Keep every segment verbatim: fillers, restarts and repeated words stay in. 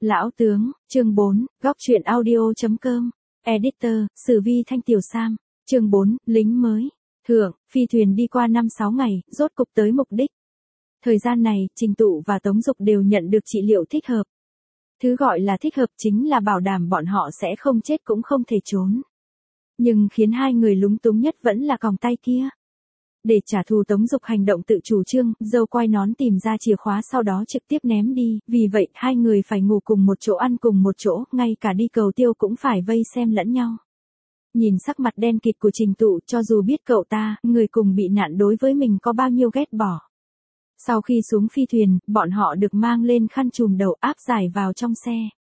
Lão tướng, chương bốn, góc truyện audio.com, editor, Sử Vi Thanh Tiểu Sam, chương bốn, lính mới. Thượng, phi thuyền đi qua năm sáu ngày, rốt cục tới mục đích. Thời gian này, Trình Tụ và Tống Dục đều nhận được trị liệu thích hợp. Thứ gọi là thích hợp chính là bảo đảm bọn họ sẽ không chết cũng không thể trốn. Nhưng khiến hai người lúng túng nhất vẫn là còng tay kia. Để trả thù Tống Dục hành động tự chủ trương, dâu quai nón tìm ra chìa khóa sau đó trực tiếp ném đi, vì vậy hai người phải ngủ cùng một chỗ, ăn cùng một chỗ, ngay cả đi cầu tiêu cũng phải vây xem lẫn nhau. Nhìn sắc mặt đen kịt của Trình Tụ, cho dù biết cậu ta, người cùng bị nạn đối với mình có bao nhiêu ghét bỏ. Sau khi xuống phi thuyền, bọn họ được mang lên khăn trùm đầu áp giải vào trong xe.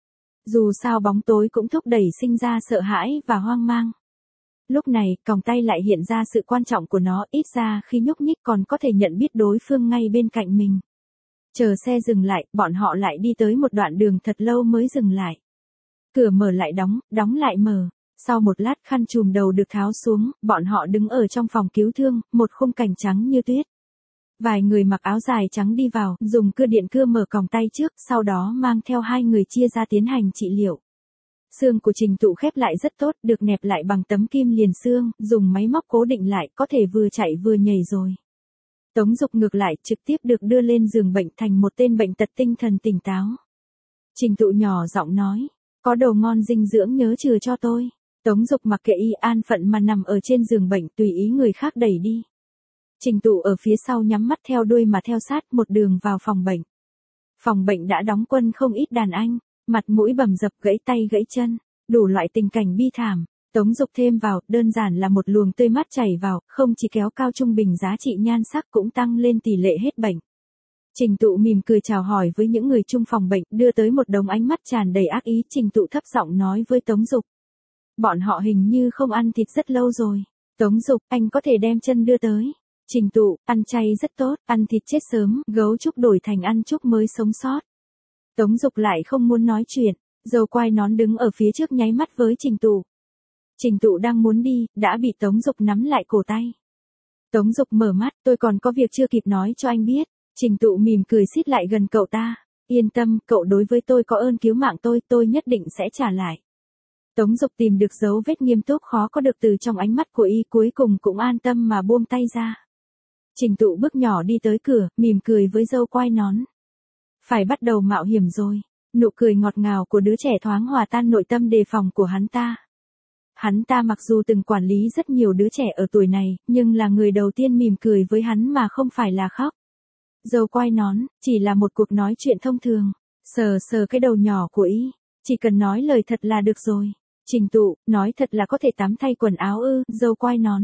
Dù sao bóng tối cũng thúc đẩy sinh ra sợ hãi và hoang mang. Lúc này, còng tay lại hiện ra sự quan trọng của nó, ít ra khi nhúc nhích còn có thể nhận biết đối phương ngay bên cạnh mình. Chờ xe dừng lại, bọn họ lại đi tới một đoạn đường thật lâu mới dừng lại. Cửa mở lại đóng, đóng lại mở. Sau một lát khăn trùm đầu được tháo xuống, bọn họ đứng ở trong phòng cứu thương, một khung cảnh trắng như tuyết. Vài người mặc áo dài trắng đi vào, dùng cưa điện cưa mở còng tay trước, sau đó mang theo hai người chia ra tiến hành trị liệu. Xương của Trình Tụ khép lại rất tốt, được nẹp lại bằng tấm kim liền xương, dùng máy móc cố định lại, có thể vừa chạy vừa nhảy rồi. Tống Dục ngược lại, trực tiếp được đưa lên giường bệnh thành một tên bệnh tật tinh thần tỉnh táo. Trình Tụ nhỏ giọng nói, có đồ ngon dinh dưỡng nhớ chừa cho tôi. Tống Dục mặc kệ y an phận mà nằm ở trên giường bệnh, tùy ý người khác đẩy đi. Trình Tụ ở phía sau nhắm mắt theo đuôi mà theo sát một đường vào phòng bệnh. Phòng bệnh đã đóng quân không ít đàn anh, mặt mũi bầm dập, gãy tay gãy chân, đủ loại tình cảnh bi thảm. Tống Dục thêm vào, đơn giản là một luồng tươi mát chảy vào, không chỉ kéo cao trung bình giá trị nhan sắc cũng tăng lên tỷ lệ hết bệnh. Trình Tụ mỉm cười chào hỏi với những người chung phòng bệnh, đưa tới một đống ánh mắt tràn đầy ác ý. Trình Tụ thấp giọng nói với Tống Dục, bọn họ hình như không ăn thịt rất lâu rồi. Tống Dục, anh có thể đem chân đưa tới. Trình Tụ, ăn chay rất tốt, ăn thịt chết sớm, gấu trúc đổi thành ăn trúc mới sống sót. Tống Dục lại không muốn nói chuyện, dâu quai nón đứng ở phía trước nháy mắt với Trình Tụ. Trình Tụ đang muốn đi, đã bị Tống Dục nắm lại cổ tay. Tống Dục mở mắt, tôi còn có việc chưa kịp nói cho anh biết. Trình Tụ mỉm cười xít lại gần cậu ta, yên tâm, cậu đối với tôi có ơn cứu mạng tôi, tôi nhất định sẽ trả lại. Tống Dục tìm được dấu vết nghiêm túc khó có được từ trong ánh mắt của y, cuối cùng cũng an tâm mà buông tay ra. Trình Tụ bước nhỏ đi tới cửa, mỉm cười với dâu quai nón. Phải bắt đầu mạo hiểm rồi. Nụ cười ngọt ngào của đứa trẻ thoáng hòa tan nội tâm đề phòng của hắn ta. Hắn ta mặc dù từng quản lý rất nhiều đứa trẻ ở tuổi này, nhưng là người đầu tiên mỉm cười với hắn mà không phải là khóc. Dâu quai nón, chỉ là một cuộc nói chuyện thông thường. Sờ sờ cái đầu nhỏ của y, chỉ cần nói lời thật là được rồi. Trình Tụ, nói thật là có thể tắm thay quần áo ư? Dâu quai nón.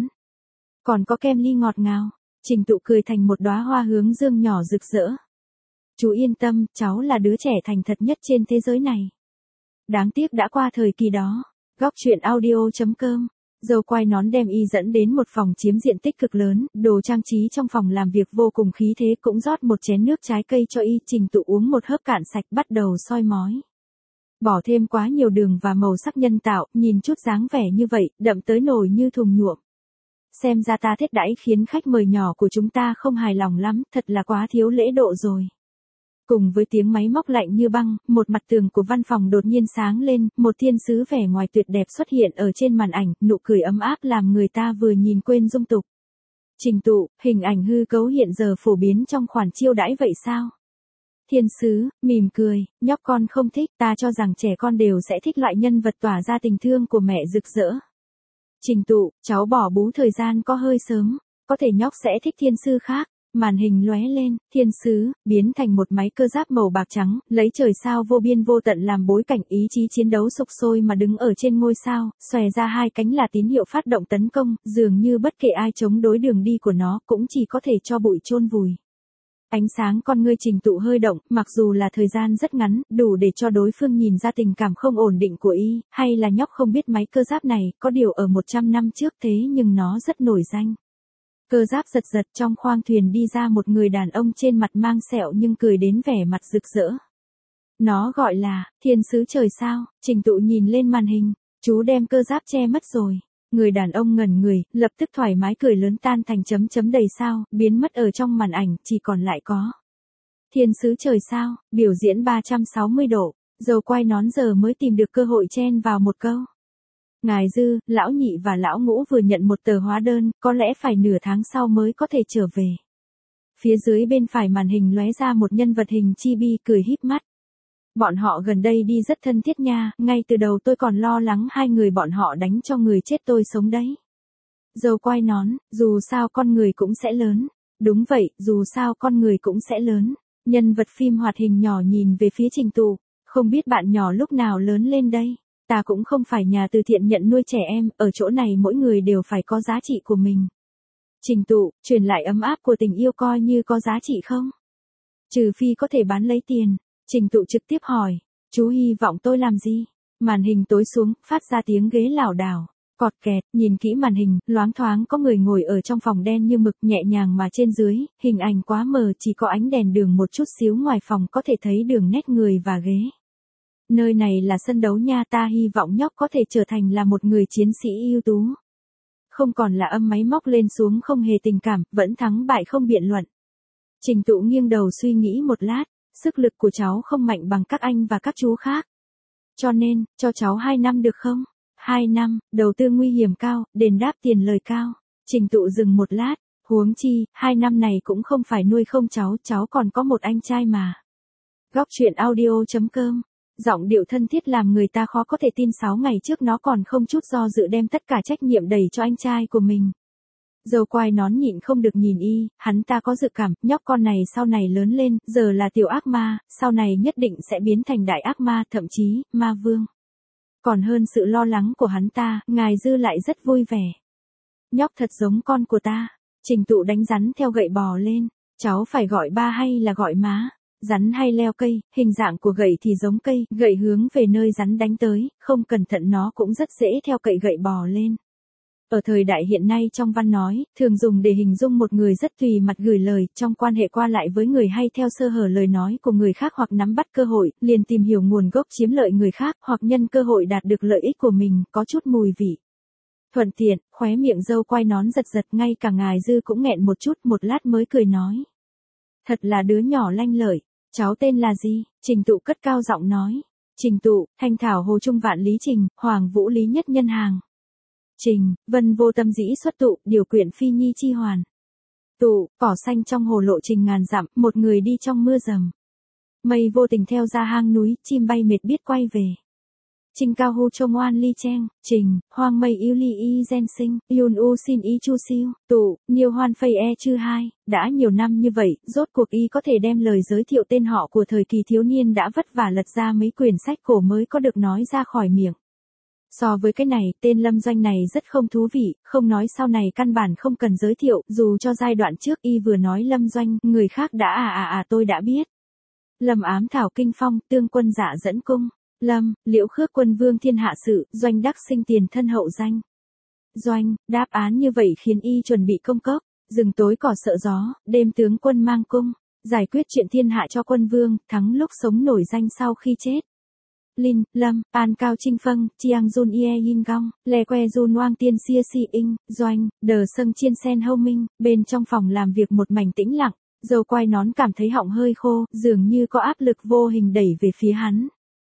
Còn có kem ly ngọt ngào. Trình Tụ cười thành một đóa hoa hướng dương nhỏ rực rỡ. Chú yên tâm, cháu là đứa trẻ thành thật nhất trên thế giới này. Đáng tiếc đã qua thời kỳ đó. Góc truyện audio.com. Dâu quai nón đem y dẫn đến một phòng chiếm diện tích cực lớn, đồ trang trí trong phòng làm việc vô cùng khí thế, cũng rót một chén nước trái cây cho y. Trình Tụ uống một hớp cạn sạch, bắt đầu soi mói. Bỏ thêm quá nhiều đường và màu sắc nhân tạo, nhìn chút dáng vẻ như vậy, đậm tới nổi như thùng nhuộm. Xem ra ta thiết đãi khiến khách mời nhỏ của chúng ta không hài lòng lắm, thật là quá thiếu lễ độ rồi. Cùng với tiếng máy móc lạnh như băng, một mặt tường của văn phòng đột nhiên sáng lên, một thiên sứ vẻ ngoài tuyệt đẹp xuất hiện ở trên màn ảnh, nụ cười ấm áp làm người ta vừa nhìn quên dung tục. Trình Tụ, hình ảnh hư cấu hiện giờ phổ biến trong khoản chiêu đãi vậy sao? Thiên sứ, mỉm cười, nhóc con không thích, ta cho rằng trẻ con đều sẽ thích loại nhân vật tỏa ra tình thương của mẹ rực rỡ. Trình Tụ, cháu bỏ bú thời gian có hơi sớm, có thể nhóc sẽ thích thiên sư khác. Màn hình lóe lên, thiên sứ, biến thành một máy cơ giáp màu bạc trắng, lấy trời sao vô biên vô tận làm bối cảnh, ý chí chiến đấu sục sôi mà đứng ở trên ngôi sao, xòe ra hai cánh là tín hiệu phát động tấn công, dường như bất kể ai chống đối đường đi của nó, cũng chỉ có thể cho bụi chôn vùi. Ánh sáng con ngươi Trình Tụ hơi động, mặc dù là thời gian rất ngắn, đủ để cho đối phương nhìn ra tình cảm không ổn định của y, hay là nhóc không biết máy cơ giáp này, có điều ở một trăm năm trước thế nhưng nó rất nổi danh. Cơ giáp giật giật, trong khoang thuyền đi ra một người đàn ông trên mặt mang sẹo nhưng cười đến vẻ mặt rực rỡ. Nó gọi là, thiên sứ trời sao. Trình Tụ nhìn lên màn hình, chú đem cơ giáp che mất rồi. Người đàn ông ngẩn người, lập tức thoải mái cười lớn tan thành chấm chấm đầy sao, biến mất ở trong màn ảnh, chỉ còn lại có thiên sứ trời sao, biểu diễn ba trăm sáu mươi độ. Dâu quai nón giờ mới tìm được cơ hội chen vào một câu. Ngài Dư, lão nhị và lão ngũ vừa nhận một tờ hóa đơn, có lẽ phải nửa tháng sau mới có thể trở về. Phía dưới bên phải màn hình lóe ra một nhân vật hình chibi cười híp mắt. Bọn họ gần đây đi rất thân thiết nha, ngay từ đầu tôi còn lo lắng hai người bọn họ đánh cho người chết tôi sống đấy. Dâu quai nón, dù sao con người cũng sẽ lớn. Đúng vậy, dù sao con người cũng sẽ lớn. Nhân vật phim hoạt hình nhỏ nhìn về phía Trình Tụ, không biết bạn nhỏ lúc nào lớn lên đây. Ta cũng không phải nhà từ thiện nhận nuôi trẻ em, ở chỗ này mỗi người đều phải có giá trị của mình. Trình Tụ, truyền lại ấm áp của tình yêu coi như có giá trị không? Trừ phi có thể bán lấy tiền. Trình Tụ trực tiếp hỏi, chú hy vọng tôi làm gì? Màn hình tối xuống, phát ra tiếng ghế lảo đảo. Cọt kẹt, nhìn kỹ màn hình, loáng thoáng có người ngồi ở trong phòng đen như mực nhẹ nhàng mà trên dưới, hình ảnh quá mờ chỉ có ánh đèn đường một chút xíu ngoài phòng có thể thấy đường nét người và ghế. Nơi này là sân đấu nha, ta hy vọng nhóc có thể trở thành là một người chiến sĩ ưu tú. Không còn là âm máy móc lên xuống không hề tình cảm, vẫn thắng bại không biện luận. Trình Tụ nghiêng đầu suy nghĩ một lát, sức lực của cháu không mạnh bằng các anh và các chú khác. Cho nên, cho cháu hai năm được không? Hai năm, đầu tư nguy hiểm cao, đền đáp tiền lời cao. Trình Tụ dừng một lát, huống chi, hai năm này cũng không phải nuôi không cháu, cháu còn có một anh trai mà. Góc truyện audio chấm com. Giọng điệu thân thiết làm người ta khó có thể tin sáu ngày trước nó còn không chút do dự đem tất cả trách nhiệm đẩy cho anh trai của mình. Dâu quai nón nhịn không được nhìn y, hắn ta có dự cảm, nhóc con này sau này lớn lên, giờ là tiểu ác ma, sau này nhất định sẽ biến thành đại ác ma, thậm chí, ma vương. Còn hơn sự lo lắng của hắn ta, ngài Dư lại rất vui vẻ. Nhóc thật giống con của ta. Trình Tụ đánh rắn theo gậy bò lên, cháu phải gọi ba hay là gọi má? Rắn hay leo cây, hình dạng của gậy thì giống cây, gậy hướng về nơi rắn đánh tới, không cẩn thận nó cũng rất dễ theo cậy gậy bò lên. Ở thời đại hiện nay trong văn nói, thường dùng để hình dung một người rất tùy mặt gửi lời, trong quan hệ qua lại với người hay theo sơ hở lời nói của người khác hoặc nắm bắt cơ hội, liền tìm hiểu nguồn gốc chiếm lợi người khác hoặc nhân cơ hội đạt được lợi ích của mình, có chút mùi vị. Thuận tiện, khóe miệng dâu quai nón giật giật ngay cả ngài Dư cũng nghẹn một chút một lát mới cười nói. Thật là đứa nhỏ lanh lợi, cháu tên là gì? Trình Tụ cất cao giọng nói. Trình Tụ, Thanh Thảo Hồ Trung Vạn Lý Trình, Hoàng Vũ Lý Nhất Nhân Hàng. Trình, Vân vô tâm dĩ xuất tụ, điều quyển phi nhi chi hoàn. Tụ, cỏ xanh trong hồ lộ trình ngàn dặm, một người đi trong mưa rầm. Mây vô tình theo ra hang núi, chim bay mệt biết quay về. Trình cao hu trông oan ly cheng, Trình, hoang mây yêu ly y gen sinh, yun u xin y chu siêu, Tụ, nhiều hoan phây e chư hai, đã nhiều năm như vậy, rốt cuộc y có thể đem lời giới thiệu tên họ của thời kỳ thiếu niên đã vất vả lật ra mấy quyển sách cổ mới có được nói ra khỏi miệng. So với cái này, tên Lâm Doanh này rất không thú vị, không nói sau này căn bản không cần giới thiệu, dù cho giai đoạn trước y vừa nói Lâm Doanh, người khác đã à à à tôi đã biết. Lâm ám thảo kinh phong, tương quân dạ dẫn cung. Lâm, Liễu Khước quân vương thiên hạ sự, Doanh đắc sinh tiền thân hậu danh. Doanh, đáp án như vậy khiến y chuẩn bị công cốc, rừng tối cỏ sợ gió, đêm tướng quân mang cung, giải quyết chuyện thiên hạ cho quân vương, thắng lúc sống nổi danh sau khi chết. Linh, Lâm, An Cao Trinh Phân, Chiang Jun Ie Yin Gong, Le Que Jun Wang Tiên Xia Si In, Doanh, Đờ Sâng Chiên Sen Hâu Minh, bên trong phòng làm việc một mảnh tĩnh lặng, dâu quai nón cảm thấy họng hơi khô, dường như có áp lực vô hình đẩy về phía hắn.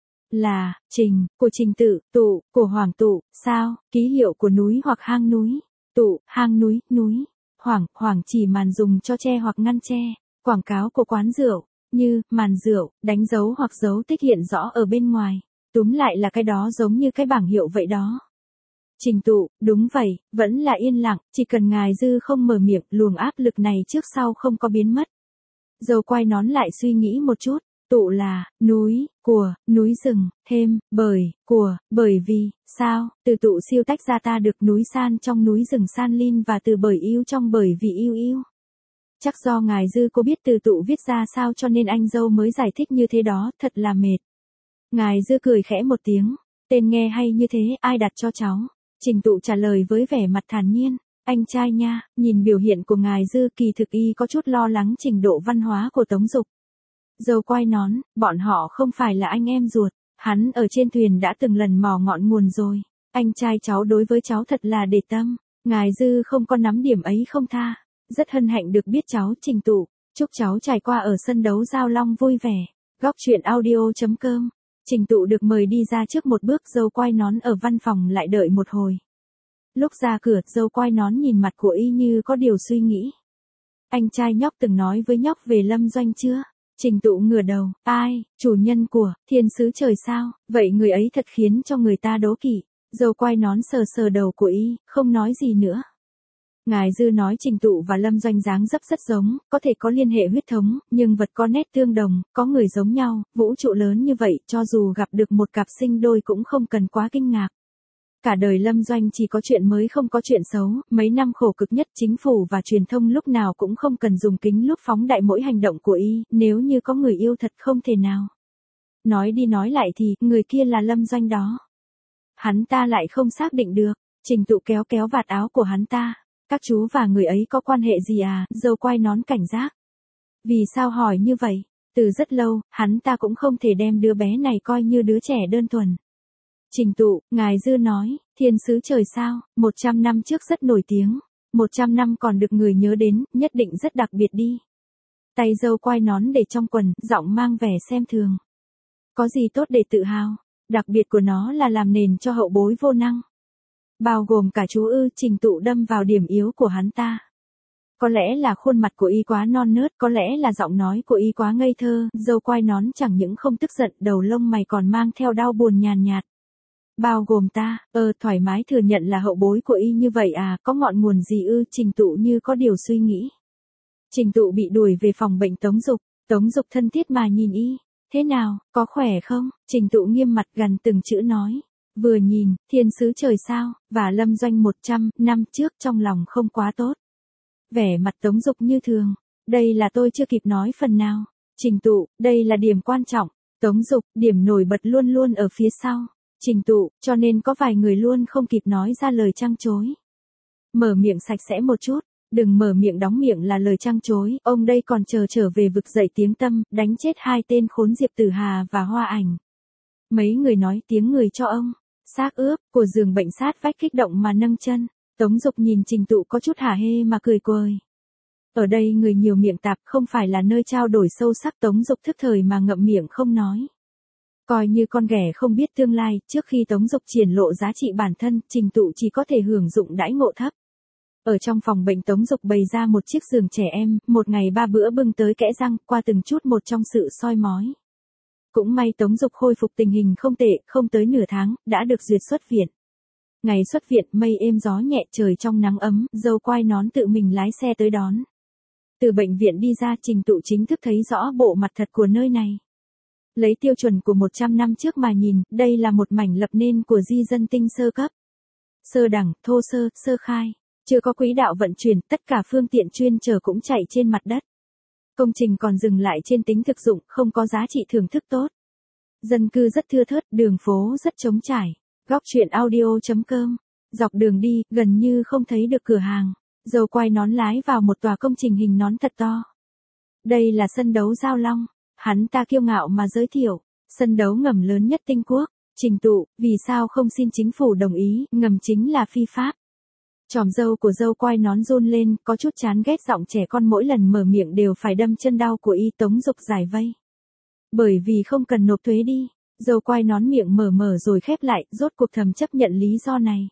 Là, Trình, của Trình Tự, Tụ, của Hoàng Tụ, sao, ký hiệu của núi hoặc hang núi, Tụ, hang núi, núi, Hoàng, Hoàng chỉ màn dùng cho che hoặc ngăn che, quảng cáo của quán rượu, như, màn rượu, đánh dấu hoặc dấu tích hiện rõ ở bên ngoài, túm lại là cái đó giống như cái bảng hiệu vậy đó. Trình Tụ, đúng vậy, vẫn là yên lặng, chỉ cần ngài Dư không mở miệng, luồng áp lực này trước sau không có biến mất. Dâu quai nón lại suy nghĩ một chút. Tụ là, núi, của, núi rừng, thêm, bởi, của, bởi vì, sao, từ tụ siêu tách ra ta được núi san trong núi rừng san lin và từ bởi yêu trong bởi vì yêu yêu. Chắc do ngài Dư cô biết từ tụ viết ra sao cho nên anh dâu mới giải thích như thế đó, thật là mệt. Ngài Dư cười khẽ một tiếng, tên nghe hay như thế, ai đặt cho cháu? Trình Tụ trả lời với vẻ mặt thản nhiên, anh trai nha, nhìn biểu hiện của ngài Dư kỳ thực y có chút lo lắng trình độ văn hóa của Tống Dục. Dâu quai nón, bọn họ không phải là anh em ruột, hắn ở trên thuyền đã từng lần mò ngọn nguồn rồi, anh trai cháu đối với cháu thật là để tâm, ngài Dư không có nắm điểm ấy không tha, rất hân hạnh được biết cháu Trình Tụ, chúc cháu trải qua ở sân đấu Giao Long vui vẻ, góc truyện audio chấm com Trình Tụ được mời đi ra trước một bước, dâu quai nón ở văn phòng lại đợi một hồi. Lúc ra cửa, dâu quai nón nhìn mặt của y như có điều suy nghĩ. Anh trai nhóc từng nói với nhóc về Lâm Doanh chưa? Trình Tụ ngửa đầu, ai, chủ nhân của, thiên sứ trời sao, vậy người ấy thật khiến cho người ta đố kỵ. Dâu quai nón sờ sờ đầu của y, không nói gì nữa. Ngài Dư nói Trình Tụ và Lâm Doanh dáng dấp rất giống, có thể có liên hệ huyết thống, nhưng vật có nét tương đồng, có người giống nhau, vũ trụ lớn như vậy, cho dù gặp được một cặp sinh đôi cũng không cần quá kinh ngạc. Cả đời Lâm Doanh chỉ có chuyện mới không có chuyện xấu, mấy năm khổ cực nhất chính phủ và truyền thông lúc nào cũng không cần dùng kính lúp phóng đại mỗi hành động của y, nếu như có người yêu thật không thể nào. Nói đi nói lại thì, người kia là Lâm Doanh đó. Hắn ta lại không xác định được, Trình Tụ kéo kéo vạt áo của hắn ta. Các chú và người ấy có quan hệ gì à, dâu quai nón cảnh giác. Vì sao hỏi như vậy? Từ rất lâu, hắn ta cũng không thể đem đứa bé này coi như đứa trẻ đơn thuần. Trình Tụ, ngài Dư nói, thiên sứ trời sao, một trăm năm trước rất nổi tiếng, một trăm năm còn được người nhớ đến, nhất định rất đặc biệt đi. Tay dâu quai nón để trong quần, giọng mang vẻ xem thường. Có gì tốt để tự hào, đặc biệt của nó là làm nền cho hậu bối vô năng. Bao gồm cả chú ư. Trình Tụ đâm vào điểm yếu của hắn ta. Có lẽ là khuôn mặt của y quá non nớt, có lẽ là giọng nói của y quá ngây thơ, dâu quai nón chẳng những không tức giận, đầu lông mày còn mang theo đau buồn nhàn nhạt. Bao gồm ta, ơ thoải mái thừa nhận là hậu bối của y như vậy à, có ngọn nguồn gì ư? Trình Tụ như có điều suy nghĩ. Trình Tụ bị đuổi về phòng bệnh Tống Dục, Tống Dục thân thiết mà nhìn y, thế nào, có khỏe không? Trình Tụ nghiêm mặt gần từng chữ nói. Vừa nhìn, thiên sứ trời sao, và Lâm Doanh một trăm năm trước trong lòng không quá tốt. Vẻ mặt Tống Dục như thường, đây là tôi chưa kịp nói phần nào. Trình Tụ, đây là điểm quan trọng. Tống Dục, điểm nổi bật luôn luôn ở phía sau. Trình Tụ, cho nên có vài người luôn không kịp nói ra lời trăng chối. Mở miệng sạch sẽ một chút, đừng mở miệng đóng miệng là lời trăng chối, ông đây còn chờ trở về vực dậy tiếng tâm, đánh chết hai tên khốn Diệp Tử Hà và Hoa Ảnh. Mấy người nói tiếng người cho ông. Xác ướp, của giường bệnh sát vách kích động mà nâng chân. Tống Dục nhìn Trình Tụ có chút hả hê mà cười quời. Ở đây người nhiều miệng tạp, không phải là nơi trao đổi sâu sắc. Tống Dục thức thời mà ngậm miệng không nói. Coi như con ghẻ không biết tương lai, trước khi Tống Dục triển lộ giá trị bản thân, Trình Tụ chỉ có thể hưởng dụng đãi ngộ thấp. Ở trong phòng bệnh Tống Dục bày ra một chiếc giường trẻ em, một ngày ba bữa bưng tới kẽ răng, qua từng chút một trong sự soi mói. Cũng may Tống Dục khôi phục tình hình không tệ, không tới nửa tháng, đã được duyệt xuất viện. Ngày xuất viện, mây êm gió nhẹ, trời trong nắng ấm, dâu quai nón tự mình lái xe tới đón. Từ bệnh viện đi ra, Trình Tụ chính thức thấy rõ bộ mặt thật của nơi này. Lấy tiêu chuẩn của một trăm năm trước mà nhìn, đây là một mảnh lập nên của di dân tinh sơ cấp. Sơ đẳng, thô sơ, sơ khai, chưa có quỹ đạo vận chuyển, tất cả phương tiện chuyên chở cũng chạy trên mặt đất. Công trình còn dừng lại trên tính thực dụng, không có giá trị thưởng thức tốt. Dân cư rất thưa thớt, đường phố rất trống trải. Góc truyện audio chấm com. Dọc đường đi, gần như không thấy được cửa hàng. Dâu quai nón lái vào một tòa công trình hình nón thật to. Đây là sân đấu Giao Long. Hắn ta kiêu ngạo mà giới thiệu. Sân đấu ngầm lớn nhất Tinh Quốc. Trình Tụ, vì sao không xin chính phủ đồng ý, ngầm chính là phi pháp. Chòm râu của dâu quai nón run lên, có chút chán ghét giọng trẻ con mỗi lần mở miệng đều phải đâm chân đau của y. Tống Dục giải vây. Bởi vì không cần nộp thuế đi. Dâu quai nón miệng mở mở rồi khép lại, rốt cuộc thầm chấp nhận lý do này.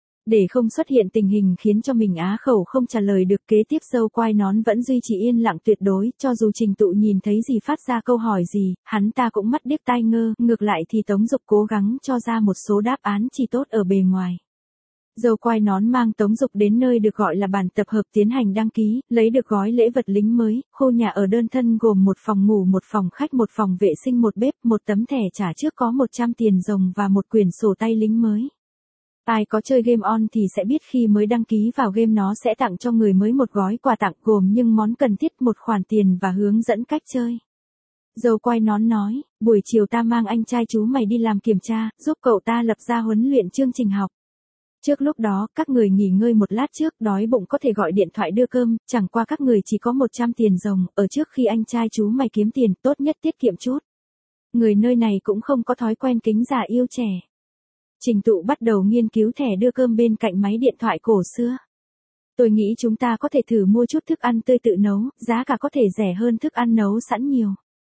Để không xuất hiện tình hình khiến cho mình á khẩu không trả lời được, kế tiếp dâu quai nón vẫn duy trì yên lặng tuyệt đối, cho dù Trình Tụ nhìn thấy gì phát ra câu hỏi gì, hắn ta cũng mắt điếc tai ngơ, ngược lại thì Tống Dục cố gắng cho ra một số đáp án chỉ tốt ở bề ngoài. Dâu quai nón mang Tống Dục đến nơi được gọi là bàn tập hợp tiến hành đăng ký, lấy được gói lễ vật lính mới, khu nhà ở đơn thân gồm một phòng ngủ, một phòng khách, một phòng vệ sinh, một bếp, một tấm thẻ trả trước có một trăm tiền rồng và một quyển sổ tay lính mới. Ai có chơi game on thì sẽ biết khi mới đăng ký vào game nó sẽ tặng cho người mới một gói quà tặng gồm những món cần thiết, một khoản tiền và hướng dẫn cách chơi. Dâu quai nón nói, buổi chiều ta mang anh trai chú mày đi làm kiểm tra, giúp cậu ta lập ra huấn luyện chương trình học. Trước lúc đó, các người nghỉ ngơi một lát trước, đói bụng có thể gọi điện thoại đưa cơm, chẳng qua các người chỉ có một trăm tiền rồng, ở trước khi anh trai chú mày kiếm tiền, tốt nhất tiết kiệm chút. Người nơi này cũng không có thói quen kính già yêu trẻ. Trình Tụ bắt đầu nghiên cứu thẻ đưa cơm bên cạnh máy điện thoại cổ xưa. Tôi nghĩ chúng ta có thể thử mua chút thức ăn tươi tự nấu, giá cả có thể rẻ hơn thức ăn nấu sẵn nhiều.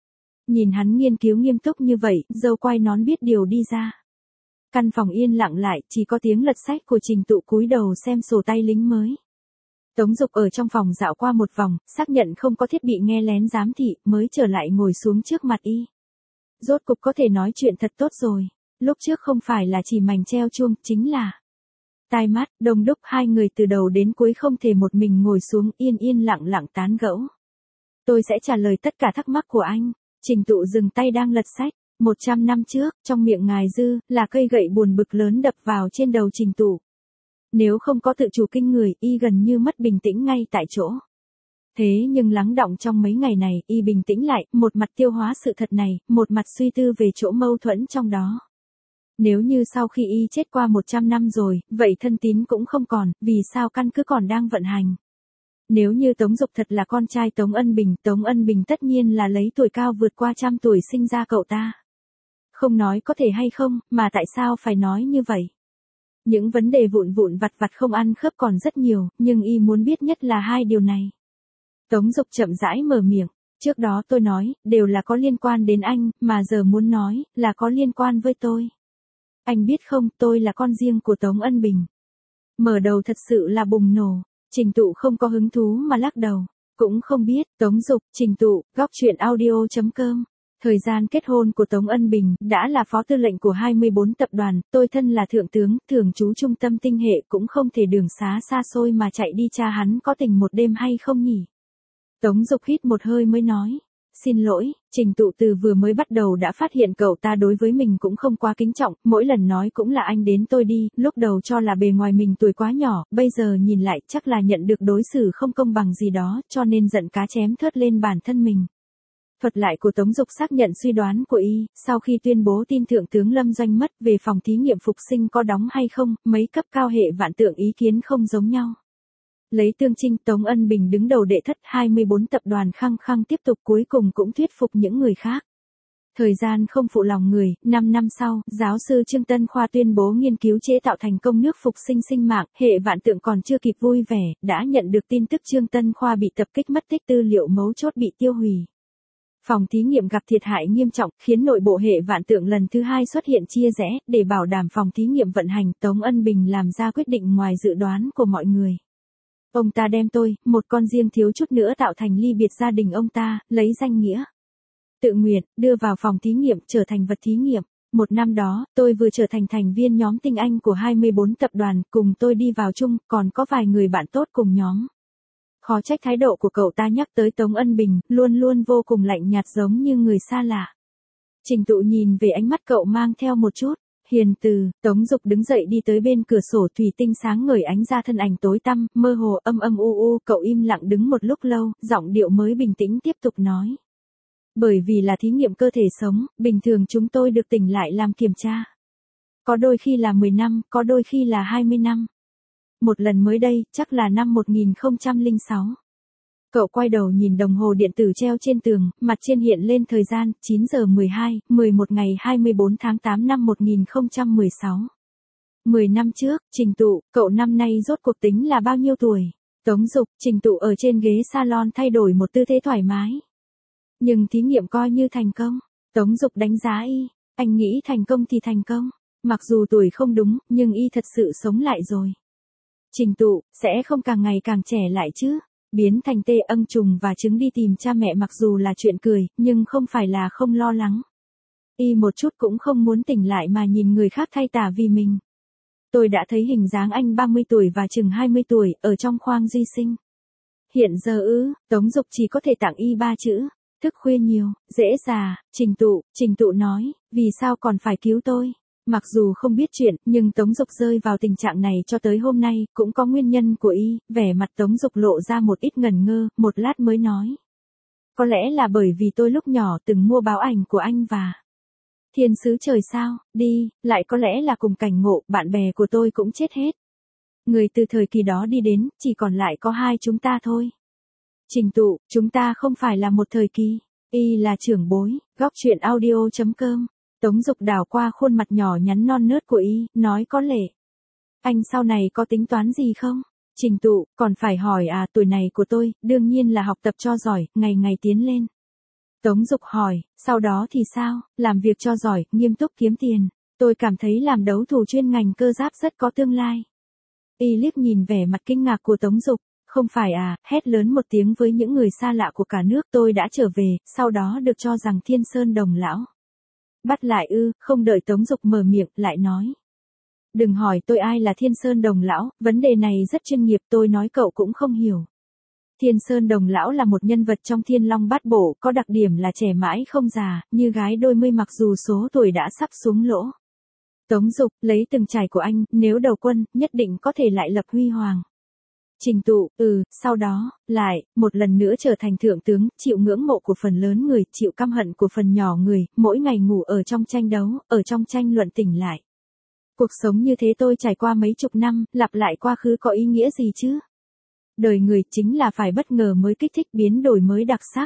Nhìn hắn nghiên cứu nghiêm túc như vậy, dâu quai nón biết điều đi ra. Căn phòng yên lặng lại, chỉ có tiếng lật sách của Trình Tụ cúi đầu xem sổ tay lính mới. Tống Dục ở trong phòng dạo qua một vòng, xác nhận không có thiết bị nghe lén giám thị, mới trở lại ngồi xuống trước mặt y. Rốt cục có thể nói chuyện thật tốt rồi. Lúc trước không phải là chỉ mảnh treo chuông, chính là tai mắt, đông đúc, hai người từ đầu đến cuối không thể một mình ngồi xuống yên yên lặng lặng tán gẫu. Tôi sẽ trả lời tất cả thắc mắc của anh. Trình Tụ dừng tay đang lật sách. Một trăm năm trước, trong miệng ngài Dư, là cây gậy buồn bực lớn đập vào trên đầu Trình Tụ. Nếu không có tự chủ kinh người, y gần như mất bình tĩnh ngay tại chỗ. Thế nhưng lắng đọng trong mấy ngày này, y bình tĩnh lại, một mặt tiêu hóa sự thật này, một mặt suy tư về chỗ mâu thuẫn trong đó. Nếu như sau khi y chết qua một trăm năm rồi, vậy thân tín cũng không còn, vì sao căn cứ còn đang vận hành? Nếu như Tống Dục thật là con trai Tống Ân Bình, Tống Ân Bình tất nhiên là lấy tuổi cao vượt qua trăm tuổi sinh ra cậu ta. Không nói có thể hay không, mà tại sao phải nói như vậy? Những vấn đề vụn vụn vặt vặt không ăn khớp còn rất nhiều, nhưng y muốn biết nhất là hai điều này. Tống Dục chậm rãi mở miệng, trước đó tôi nói, đều là có liên quan đến anh, mà giờ muốn nói, là có liên quan với tôi. Anh biết không, tôi là con riêng của Tống Ân Bình. Mở đầu thật sự là bùng nổ. Trình Tụ không có hứng thú mà lắc đầu. Cũng không biết, Tống Dục, Trình Tụ, góc chuyện audio chấm com. Thời gian kết hôn của Tống Ân Bình, đã là phó tư lệnh của hai mươi bốn tập đoàn, tôi thân là thượng tướng, thường trú trung tâm tinh hệ cũng không thể đường xá xa xôi mà chạy đi tra hắn có tình một đêm hay không nhỉ. Tống Dục hít một hơi mới nói. Xin lỗi, Trình Tụ từ vừa mới bắt đầu đã phát hiện cậu ta đối với mình cũng không quá kính trọng, mỗi lần nói cũng là anh đến tôi đi, lúc đầu cho là bề ngoài mình tuổi quá nhỏ, bây giờ nhìn lại chắc là nhận được đối xử không công bằng gì đó, cho nên giận cá chém thớt lên bản thân mình. Thuật lại của Tống Dục xác nhận suy đoán của y, sau khi tuyên bố tin thượng tướng Lâm Doanh mất về phòng thí nghiệm phục sinh có đóng hay không, mấy cấp cao hệ vạn tượng ý kiến không giống nhau. Lấy Tương Trinh, Tống Ân Bình đứng đầu đệ thất hai mươi bốn tập đoàn khăng khăng tiếp tục cuối cùng cũng thuyết phục những người khác. Thời gian không phụ lòng người, năm năm sau, giáo sư Trương Tân Khoa tuyên bố nghiên cứu chế tạo thành công nước phục sinh sinh mạng, hệ vạn tượng còn chưa kịp vui vẻ, đã nhận được tin tức Trương Tân Khoa bị tập kích mất tích tư liệu mấu chốt bị tiêu hủy. Phòng thí nghiệm gặp thiệt hại nghiêm trọng, khiến nội bộ hệ vạn tượng lần thứ hai xuất hiện chia rẽ, để bảo đảm phòng thí nghiệm vận hành, Tống Ân Bình làm ra quyết định ngoài dự đoán của mọi người. Ông ta đem tôi, một con riêng thiếu chút nữa tạo thành ly biệt gia đình ông ta, lấy danh nghĩa tự nguyện, đưa vào phòng thí nghiệm, trở thành vật thí nghiệm. Một năm đó, tôi vừa trở thành thành viên nhóm tinh anh của hai mươi bốn tập đoàn, cùng tôi đi vào chung, còn có vài người bạn tốt cùng nhóm. Khó trách thái độ của cậu ta nhắc tới Tống Ân Bình, luôn luôn vô cùng lạnh nhạt giống như người xa lạ. Trình Tụ nhìn về ánh mắt cậu mang theo một chút hiền từ. Tống Dục đứng dậy đi tới bên cửa sổ thủy tinh sáng ngời ánh ra thân ảnh tối tăm, mơ hồ âm âm u u, cậu im lặng đứng một lúc lâu, giọng điệu mới bình tĩnh tiếp tục nói. Bởi vì là thí nghiệm cơ thể sống, bình thường chúng tôi được tỉnh lại làm kiểm tra. Có đôi khi là mười năm, có đôi khi là hai mươi năm. Một lần mới đây, chắc là năm một nghìn không trăm lẻ sáu. Cậu quay đầu nhìn đồng hồ điện tử treo trên tường, mặt trên hiện lên thời gian, chín giờ mười hai, mười một ngày hai mươi bốn tháng tám năm một nghìn không trăm mười sáu. mười năm trước, Trình Tụ, cậu năm nay rốt cuộc tính là bao nhiêu tuổi? Tống Dục, Trình Tụ ở trên ghế salon thay đổi một tư thế thoải mái. Nhưng thí nghiệm coi như thành công. Tống Dục đánh giá y, anh nghĩ thành công thì thành công. Mặc dù tuổi không đúng, nhưng y thật sự sống lại rồi. Trình Tụ, sẽ không càng ngày càng trẻ lại chứ? Biến thành tê âng trùng và trứng đi tìm cha mẹ mặc dù là chuyện cười, nhưng không phải là không lo lắng. Y một chút cũng không muốn tỉnh lại mà nhìn người khác thay tả vì mình. Tôi đã thấy hình dáng anh ba mươi tuổi và chừng hai mươi tuổi, ở trong khoang duy sinh. Hiện giờ ư, Tống Dục chỉ có thể tặng y ba chữ. Thức khuya nhiều, dễ già. Trình Tụ, Trình Tụ nói, vì sao còn phải cứu tôi? Mặc dù không biết chuyện, nhưng Tống Dục rơi vào tình trạng này cho tới hôm nay, cũng có nguyên nhân của y. Vẻ mặt Tống Dục lộ ra một ít ngần ngơ, một lát mới nói. Có lẽ là bởi vì tôi lúc nhỏ từng mua báo ảnh của anh và Thiên sứ trời sao, đi, lại có lẽ là cùng cảnh ngộ, bạn bè của tôi cũng chết hết. Người từ thời kỳ đó đi đến, chỉ còn lại có hai chúng ta thôi. Trình Tụ, chúng ta không phải là một thời kỳ. Y là trưởng bối, góc chuyện audio chấm com. Tống Dục đảo qua khuôn mặt nhỏ nhắn non nớt của y, nói có lệ. Anh sau này có tính toán gì không? Trình Tụ, còn phải hỏi à, tuổi này của tôi, đương nhiên là học tập cho giỏi, ngày ngày tiến lên. Tống Dục hỏi, sau đó thì sao, làm việc cho giỏi, nghiêm túc kiếm tiền. Tôi cảm thấy làm đấu thủ chuyên ngành cơ giáp rất có tương lai. Y liếc nhìn vẻ mặt kinh ngạc của Tống Dục, không phải à, hét lớn một tiếng với những người xa lạ của cả nước, tôi đã trở về, sau đó được cho rằng Thiên Sơn Đồng Lão. Bắt lại ư, không đợi Tống Dục mở miệng, lại nói. Đừng hỏi tôi ai là Thiên Sơn Đồng Lão, vấn đề này rất chuyên nghiệp, tôi nói cậu cũng không hiểu. Thiên Sơn Đồng Lão là một nhân vật trong Thiên Long Bát Bộ, có đặc điểm là trẻ mãi không già, như gái đôi mươi mặc dù số tuổi đã sắp xuống lỗ. Tống Dục, lấy từng trải của anh, nếu đầu quân, nhất định có thể lại lập huy hoàng. Trình Tụ, ừ, sau đó, lại, một lần nữa trở thành thượng tướng, chịu ngưỡng mộ của phần lớn người, chịu căm hận của phần nhỏ người, mỗi ngày ngủ ở trong tranh đấu, ở trong tranh luận tỉnh lại. Cuộc sống như thế tôi trải qua mấy chục năm, lặp lại quá khứ có ý nghĩa gì chứ? Đời người chính là phải bất ngờ mới kích thích, biến đổi mới đặc sắc.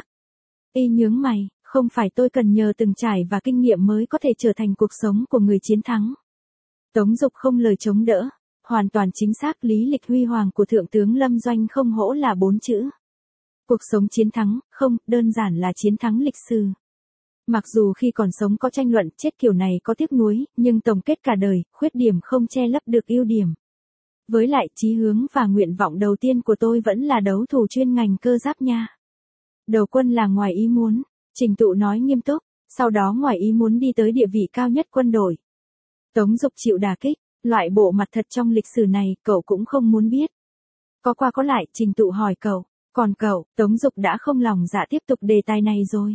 Y nhướng mày, không phải tôi cần nhờ từng trải và kinh nghiệm mới có thể trở thành cuộc sống của người chiến thắng. Tống Dục không lời chống đỡ. Hoàn toàn chính xác, lý lịch huy hoàng của Thượng tướng Lâm Doanh không hổ là bốn chữ. Cuộc sống chiến thắng, không, đơn giản là chiến thắng lịch sử. Mặc dù khi còn sống có tranh luận, chết kiểu này có tiếc nuối, nhưng tổng kết cả đời, khuyết điểm không che lấp được ưu điểm. Với lại, chí hướng và nguyện vọng đầu tiên của tôi vẫn là đấu thủ chuyên ngành cơ giáp nha. Đầu quân là ngoài ý muốn, Trình Tụ nói nghiêm túc, sau đó ngoài ý muốn đi tới địa vị cao nhất quân đội. Tống Dục chịu đả kích. Loại bộ mặt thật trong lịch sử này, cậu cũng không muốn biết. Có qua có lại, Trình Tụ hỏi cậu, còn cậu, Tống Dục đã không lòng dạ tiếp tục đề tài này rồi.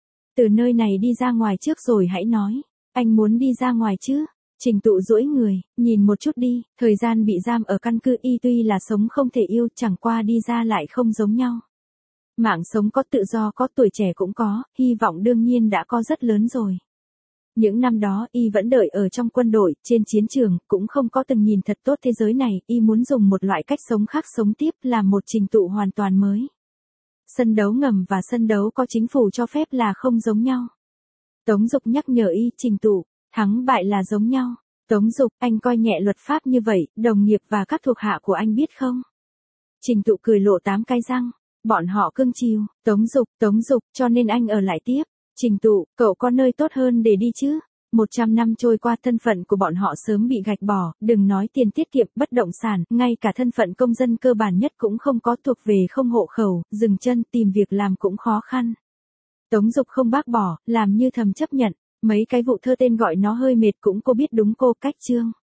Từ nơi này đi ra ngoài trước rồi hãy nói, anh muốn đi ra ngoài chứ? Trình Tụ duỗi người, nhìn một chút đi, thời gian bị giam ở căn cứ Y tuy là sống không thể yêu, chẳng qua đi ra lại không giống nhau. Mạng sống có, tự do có, tuổi trẻ cũng có, hy vọng đương nhiên đã có rất lớn rồi. Những năm đó, Y vẫn đợi ở trong quân đội, trên chiến trường, cũng không có từng nhìn thật tốt thế giới này, Y muốn dùng một loại cách sống khác sống tiếp, làm một Trình Tụ hoàn toàn mới. Sân đấu ngầm và sân đấu có chính phủ cho phép là không giống nhau. Tống Dục nhắc nhở Y, Trình Tụ, thắng bại là giống nhau. Tống Dục, anh coi nhẹ luật pháp như vậy, đồng nghiệp và các thuộc hạ của anh biết không? Trình Tụ cười lộ tám cái răng, bọn họ cưng chiều. Tống Dục, Tống Dục, cho nên anh ở lại tiếp. Trình Tụ, cậu có nơi tốt hơn để đi chứ? Một trăm năm trôi qua, thân phận của bọn họ sớm bị gạch bỏ, đừng nói tiền tiết kiệm, bất động sản, ngay cả thân phận công dân cơ bản nhất cũng không có, thuộc về không hộ khẩu, dừng chân, tìm việc làm cũng khó khăn. Tống Dục không bác bỏ, làm như thầm chấp nhận, mấy cái vụ thơ tên gọi nó hơi mệt cũng cô biết đúng cô, cách chương.